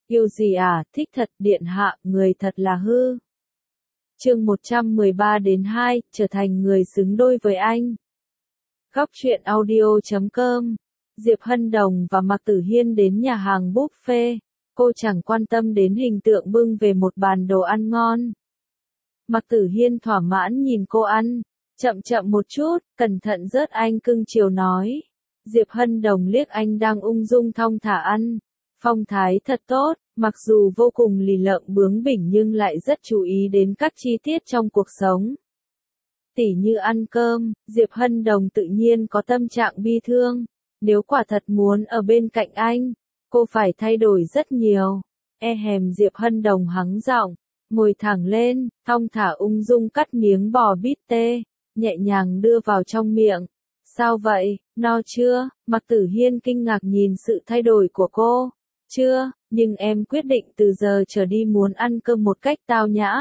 Yêu gì à, thích thật, điện hạ, người thật là hư. Chương 113-2, trở thành người xứng đôi với anh. Góc truyện audio.com. Diệp Hân Đồng và Mạc Tử Hiên đến nhà hàng buffet, cô chẳng quan tâm đến hình tượng bưng về một bàn đồ ăn ngon. Mạc Tử Hiên thỏa mãn nhìn cô ăn, chậm chậm một chút, cẩn thận rớt anh cưng chiều nói. Diệp Hân Đồng liếc anh đang ung dung thong thả ăn, phong thái thật tốt, mặc dù vô cùng lì lợm bướng bỉnh nhưng lại rất chú ý đến các chi tiết trong cuộc sống. Tỉ như ăn cơm, Diệp Hân Đồng tự nhiên có tâm trạng bi thương, nếu quả thật muốn ở bên cạnh anh, cô phải thay đổi rất nhiều. Diệp Hân Đồng hắng giọng, ngồi thẳng lên, thong thả ung dung cắt miếng bò bít tê, nhẹ nhàng đưa vào trong miệng. Sao vậy, no chưa? Mạc Tử Hiên kinh ngạc nhìn sự thay đổi của cô. Chưa, nhưng em quyết định từ giờ trở đi muốn ăn cơm một cách tao nhã.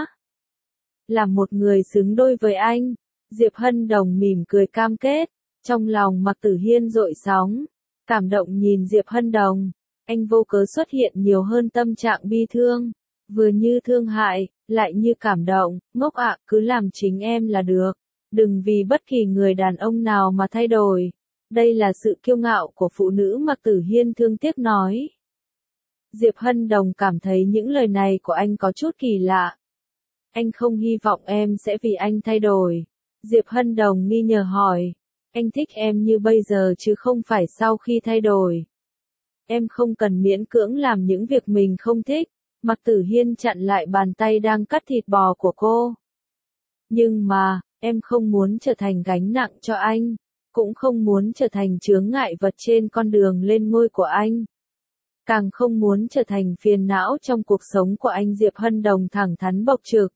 Là một người xứng đôi với anh. Diệp Hân Đồng mỉm cười cam kết. Trong lòng Mạc Tử Hiên dội sóng. Cảm động nhìn Diệp Hân Đồng. Anh vô cớ xuất hiện nhiều hơn tâm trạng bi thương. Vừa như thương hại, lại như cảm động. Ngốc ạ, cứ làm chính em là được. Đừng vì bất kỳ người đàn ông nào mà thay đổi. Đây là sự kiêu ngạo của phụ nữ, Mạc Tử Hiên thương tiếc nói. Diệp Hân Đồng cảm thấy những lời này của anh có chút kỳ lạ. Anh không hy vọng em sẽ vì anh thay đổi. Diệp Hân Đồng nghi ngờ hỏi. Anh thích em như bây giờ chứ không phải sau khi thay đổi. Em không cần miễn cưỡng làm những việc mình không thích. Mạc Tử Hiên chặn lại bàn tay đang cắt thịt bò của cô. Nhưng mà, em không muốn trở thành gánh nặng cho anh. Cũng không muốn trở thành chướng ngại vật trên con đường lên ngôi của anh. Càng không muốn trở thành phiền não trong cuộc sống của anh. Diệp Hân Đồng thẳng thắn bộc trực.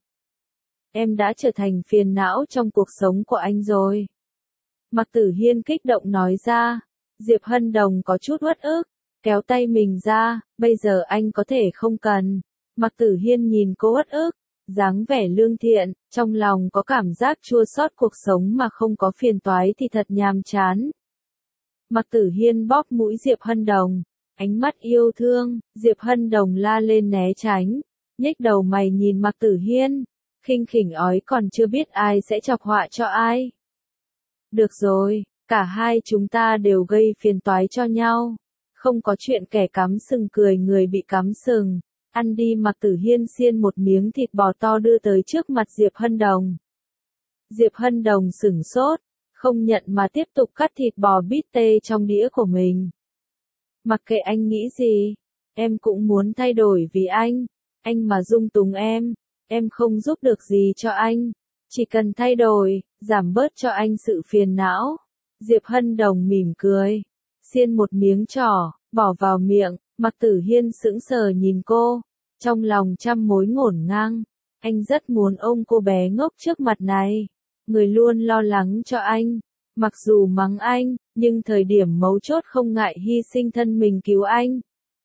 Em đã trở thành phiền não trong cuộc sống của anh rồi. Mạc Tử Hiên kích động nói ra. Diệp Hân Đồng có chút uất ức, kéo tay mình ra, bây giờ anh có thể không cần. Mạc Tử Hiên nhìn cô uất ức, dáng vẻ lương thiện, trong lòng có cảm giác chua xót, cuộc sống mà không có phiền toái thì thật nhàm chán. Mạc Tử Hiên bóp mũi Diệp Hân Đồng. Ánh mắt yêu thương, Diệp Hân Đồng la lên né tránh, nhếch đầu mày nhìn Mạc Tử Hiên, khinh khỉnh ói còn chưa biết ai sẽ chọc họa cho ai. Được rồi, cả hai chúng ta đều gây phiền toái cho nhau, không có chuyện kẻ cắm sừng cười người bị cắm sừng. Ăn đi. Mạc Tử Hiên xiên một miếng thịt bò to đưa tới trước mặt Diệp Hân Đồng. Diệp Hân Đồng sửng sốt, không nhận mà tiếp tục cắt thịt bò bít tê trong đĩa của mình. Mặc kệ anh nghĩ gì, em cũng muốn thay đổi vì anh mà dung túng em không giúp được gì cho anh, chỉ cần thay đổi, giảm bớt cho anh sự phiền não. Diệp Hân Đồng mỉm cười, xiên một miếng trỏ, bỏ vào miệng. Mạc Tử Hiên sững sờ nhìn cô, trong lòng trăm mối ngổn ngang. Anh rất muốn ôm cô bé ngốc trước mặt này, người luôn lo lắng cho anh. Mặc dù mắng anh, nhưng thời điểm mấu chốt không ngại hy sinh thân mình cứu anh.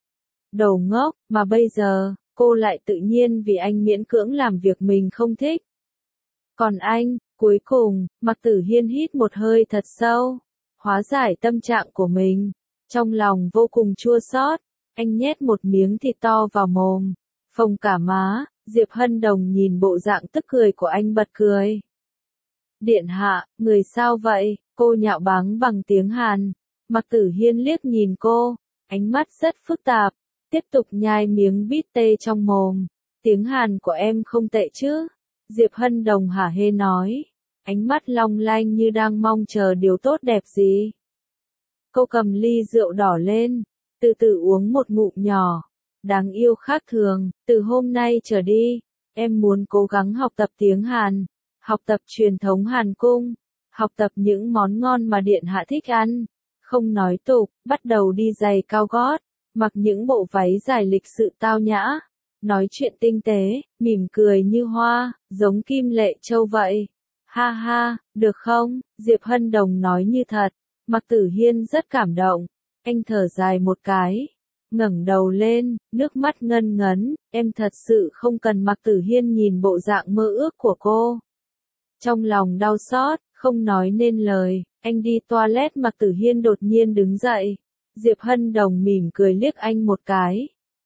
Đồ ngốc, mà bây giờ, cô lại tự nhiên vì anh miễn cưỡng làm việc mình không thích. Còn anh, cuối cùng, Mạc Tử Hiên hít một hơi thật sâu, hóa giải tâm trạng của mình. Trong lòng vô cùng chua xót, anh nhét một miếng thịt to vào mồm, phồng cả má. Diệp Hân Đồng nhìn bộ dạng tức cười của anh bật cười. Điện hạ, người sao vậy? Cô nhạo báng bằng tiếng Hàn. Mạc Tử Hiên liếc nhìn cô, ánh mắt rất phức tạp, tiếp tục nhai miếng bít tê trong mồm. Tiếng Hàn của em không tệ chứ? Diệp Hân Đồng hả hê nói, ánh mắt long lanh như đang mong chờ điều tốt đẹp gì. Cô cầm ly rượu đỏ lên, từ từ uống một ngụm nhỏ. Đáng yêu khác thường, từ hôm nay trở đi, em muốn cố gắng học tập tiếng Hàn, học tập truyền thống Hàn Cung, học tập những món ngon mà điện hạ thích ăn, không nói tục, bắt đầu đi giày cao gót, mặc những bộ váy dài lịch sự tao nhã, nói chuyện tinh tế, mỉm cười như hoa, giống Kim Lệ Châu vậy. Ha ha, được không? Diệp Hân Đồng nói như thật. Mạc Tử Hiên rất cảm động, anh thở dài một cái, ngẩng đầu lên, nước mắt ngân ngấn. Em thật sự không cần. Mạc Tử Hiên nhìn bộ dạng mơ ước của cô, trong lòng đau xót, không nói nên lời. Anh đi toilet. Mạc Tử Hiên đột nhiên đứng dậy. Diệp Hân Đồng mỉm cười liếc anh một cái,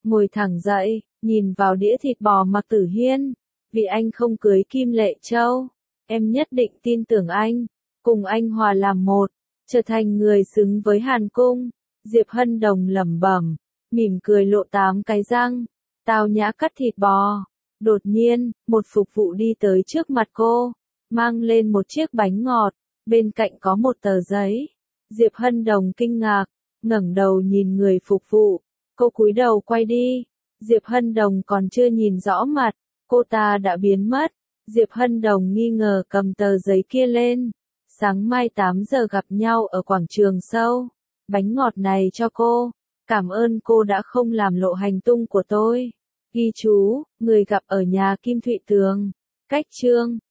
ngồi thẳng dậy, nhìn vào đĩa thịt bò Mạc Tử Hiên. Vì anh không cưới Kim Lệ Châu, em nhất định tin tưởng anh, cùng anh hòa làm một, trở thành người xứng với Hàn Cung. Diệp Hân Đồng lẩm bẩm, mỉm cười lộ 8 cái răng, tao nhã cắt thịt bò. Đột nhiên, một phục vụ đi tới trước mặt cô, mang lên một chiếc bánh ngọt, bên cạnh có một tờ giấy. Diệp Hân Đồng kinh ngạc, ngẩng đầu nhìn người phục vụ, cô cúi đầu quay đi. Diệp Hân Đồng còn chưa nhìn rõ mặt, cô ta đã biến mất. Diệp Hân Đồng nghi ngờ cầm tờ giấy kia lên. Sáng mai 8 giờ gặp nhau ở quảng trường sâu. Bánh ngọt này cho cô. Cảm ơn cô đã không làm lộ hành tung của tôi. Ghi chú, người gặp ở nhà Kim Thụy Tường. Cách chương